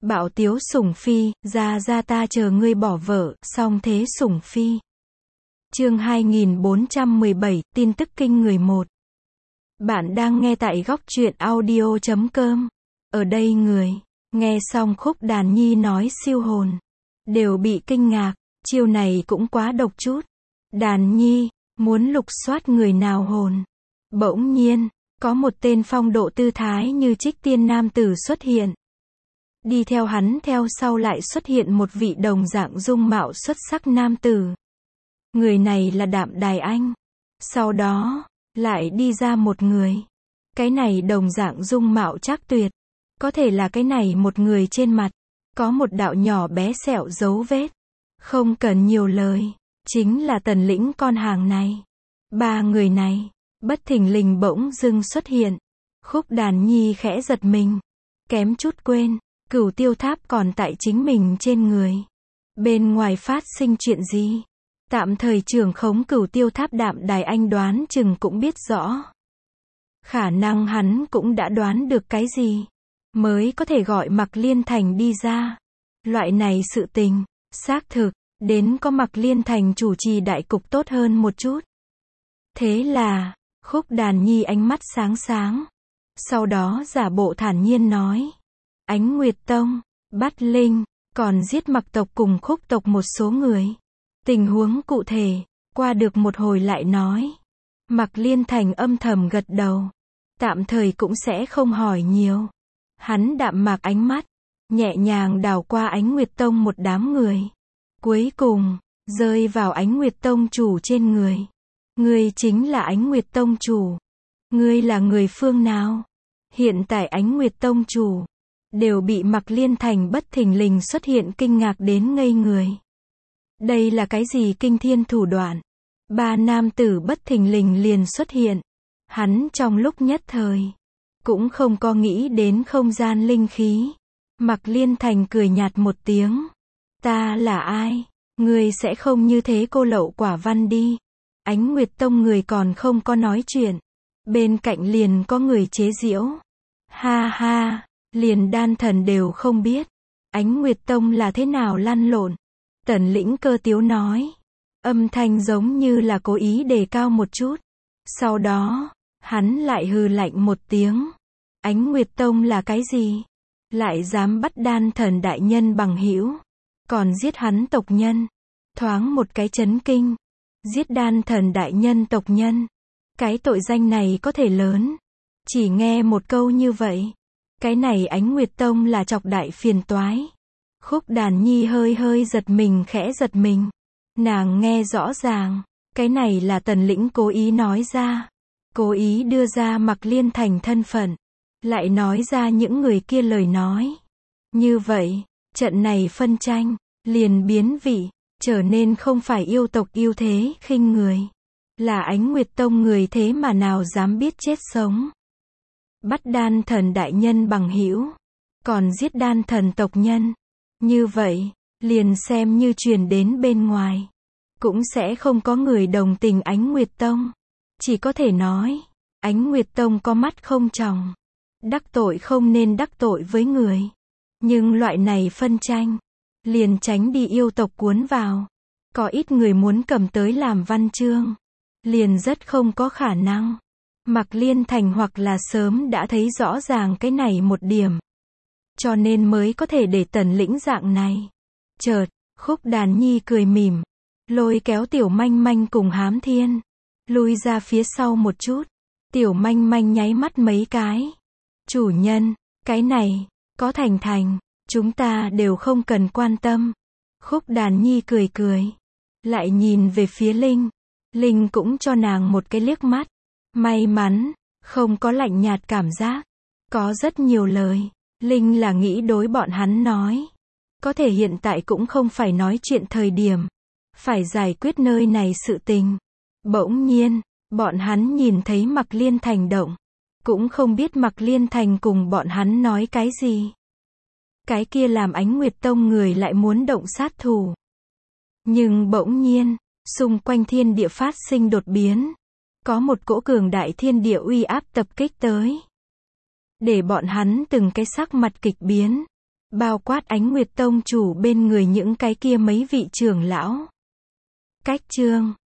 Bạo tiếu sủng phi, ra ta chờ ngươi bỏ vợ, song thế sủng phi. Chương 2417, tin tức kinh người 1. Bạn đang nghe tại góc truyện audio.com. Ở đây người nghe xong khúc đàn nhi nói siêu hồn đều bị kinh ngạc, chiêu này cũng quá độc chút. Đàn nhi muốn lục soát người nào hồn. Bỗng nhiên, có một tên phong độ tư thái như trích tiên nam tử xuất hiện. Đi theo hắn theo sau lại xuất hiện một vị đồng dạng dung mạo xuất sắc nam tử. Người này là Đạm Đài Anh. Sau đó, lại đi ra một người. Cái này đồng dạng dung mạo trác tuyệt. Có thể là cái này một người trên mặt. Có một đạo nhỏ bé sẹo dấu vết. Không cần nhiều lời. Chính là Tần Lĩnh con hàng này. Ba người này, bất thình lình bỗng dưng xuất hiện. Khúc đàn nhi khẽ giật mình. Kém chút quên. Cửu tiêu tháp còn tại chính mình trên người. Bên ngoài phát sinh chuyện gì? Tạm thời trưởng khống Cửu tiêu tháp Đạm Đài Anh đoán chừng cũng biết rõ. Khả năng hắn cũng đã đoán được cái gì. Mới có thể gọi Mạc Liên Thành đi ra. Loại này sự tình, xác thực, đến có Mạc Liên Thành chủ trì đại cục tốt hơn một chút. Thế là, khúc đàn nhi ánh mắt sáng sáng. Sau đó giả bộ thản nhiên nói. Ánh Nguyệt Tông, bắt Linh, còn giết Mạc tộc cùng Khúc tộc một số người. Tình huống cụ thể, qua được một hồi lại nói. Mạc Liên Thành âm thầm gật đầu. Tạm thời cũng sẽ không hỏi nhiều. Hắn đạm mạc ánh mắt, nhẹ nhàng đảo qua Ánh Nguyệt Tông một đám người. Cuối cùng, rơi vào Ánh Nguyệt Tông chủ trên người. Ngươi chính là Ánh Nguyệt Tông chủ. Ngươi là người phương nào? Hiện tại Ánh Nguyệt Tông chủ đều bị Mạc Liên Thành bất thình lình xuất hiện kinh ngạc đến ngây người. Đây là cái gì kinh thiên thủ đoạn? Ba nam tử bất thình lình liền xuất hiện. Hắn trong lúc nhất thời cũng không có nghĩ đến không gian linh khí. Mạc Liên Thành cười nhạt một tiếng. Ta là ai? Ngươi sẽ không như thế cô lậu quả văn đi. Ánh Nguyệt Tông người còn không có nói chuyện. Bên cạnh liền có người chế giễu. Ha ha, liền đan thần đều không biết. Ánh Nguyệt Tông là thế nào lăn lộn. Tần Lĩnh cơ tiếu nói. Âm thanh giống như là cố ý đề cao một chút. Sau đó, hắn lại hừ lạnh một tiếng. Ánh Nguyệt Tông là cái gì? Lại dám bắt đan thần đại nhân bằng hữu. Còn giết hắn tộc nhân. Thoáng một cái chấn kinh. Giết đan thần đại nhân tộc nhân. Cái tội danh này có thể lớn. Chỉ nghe một câu như vậy. Cái này Ánh Nguyệt Tông là chọc đại phiền toái. Khúc đàn nhi hơi giật mình khẽ giật mình. Nàng nghe rõ ràng. Cái này là Tần Lĩnh cố ý nói ra. Cố ý đưa ra Mạc Liên Thành thân phận. Lại nói ra những người kia lời nói. Như vậy, trận này phân tranh, liền biến vị, trở nên không phải yêu tộc yêu thế khinh người. Là Ánh Nguyệt Tông người thế mà nào dám biết chết sống. Bắt đan thần đại nhân bằng hữu, còn giết đan thần tộc nhân. Như vậy, liền xem như truyền đến bên ngoài. Cũng sẽ không có người đồng tình Ánh Nguyệt Tông. Chỉ có thể nói, Ánh Nguyệt Tông có mắt không tròng. Đắc tội không nên đắc tội với người. Nhưng loại này phân tranh, liền tránh đi yêu tộc cuốn vào. Có ít người muốn cầm tới làm văn chương. Liền rất không có khả năng. Mạc Liên Thành hoặc là sớm đã thấy rõ ràng cái này một điểm. Cho nên mới có thể để Tần Lĩnh dạng này. Chợt, khúc đàn nhi cười mỉm. Lôi kéo Tiểu Manh Manh cùng Hám Thiên. Lui ra phía sau một chút. Tiểu Manh Manh nháy mắt mấy cái. Chủ nhân, cái này, có thành, chúng ta đều không cần quan tâm. Khúc đàn nhi cười. Lại nhìn về phía Linh. Linh cũng cho nàng một cái liếc mắt. May mắn, không có lạnh nhạt cảm giác. Có rất nhiều lời. Linh là nghĩ đối bọn hắn nói. Có thể hiện tại cũng không phải nói chuyện thời điểm. Phải giải quyết nơi này sự tình. Bỗng nhiên, bọn hắn nhìn thấy Mạc Liên Thành động. Cũng không biết Mạc Liên Thành cùng bọn hắn nói cái gì. Cái kia làm Ánh Nguyệt Tông người lại muốn động sát thủ. Nhưng bỗng nhiên, xung quanh thiên địa phát sinh đột biến. Có một cỗ cường đại thiên địa uy áp tập kích tới. Để bọn hắn từng cái sắc mặt kịch biến. bao quát Ánh Nguyệt Tông chủ bên người những cái kia mấy vị trưởng lão. Cách chương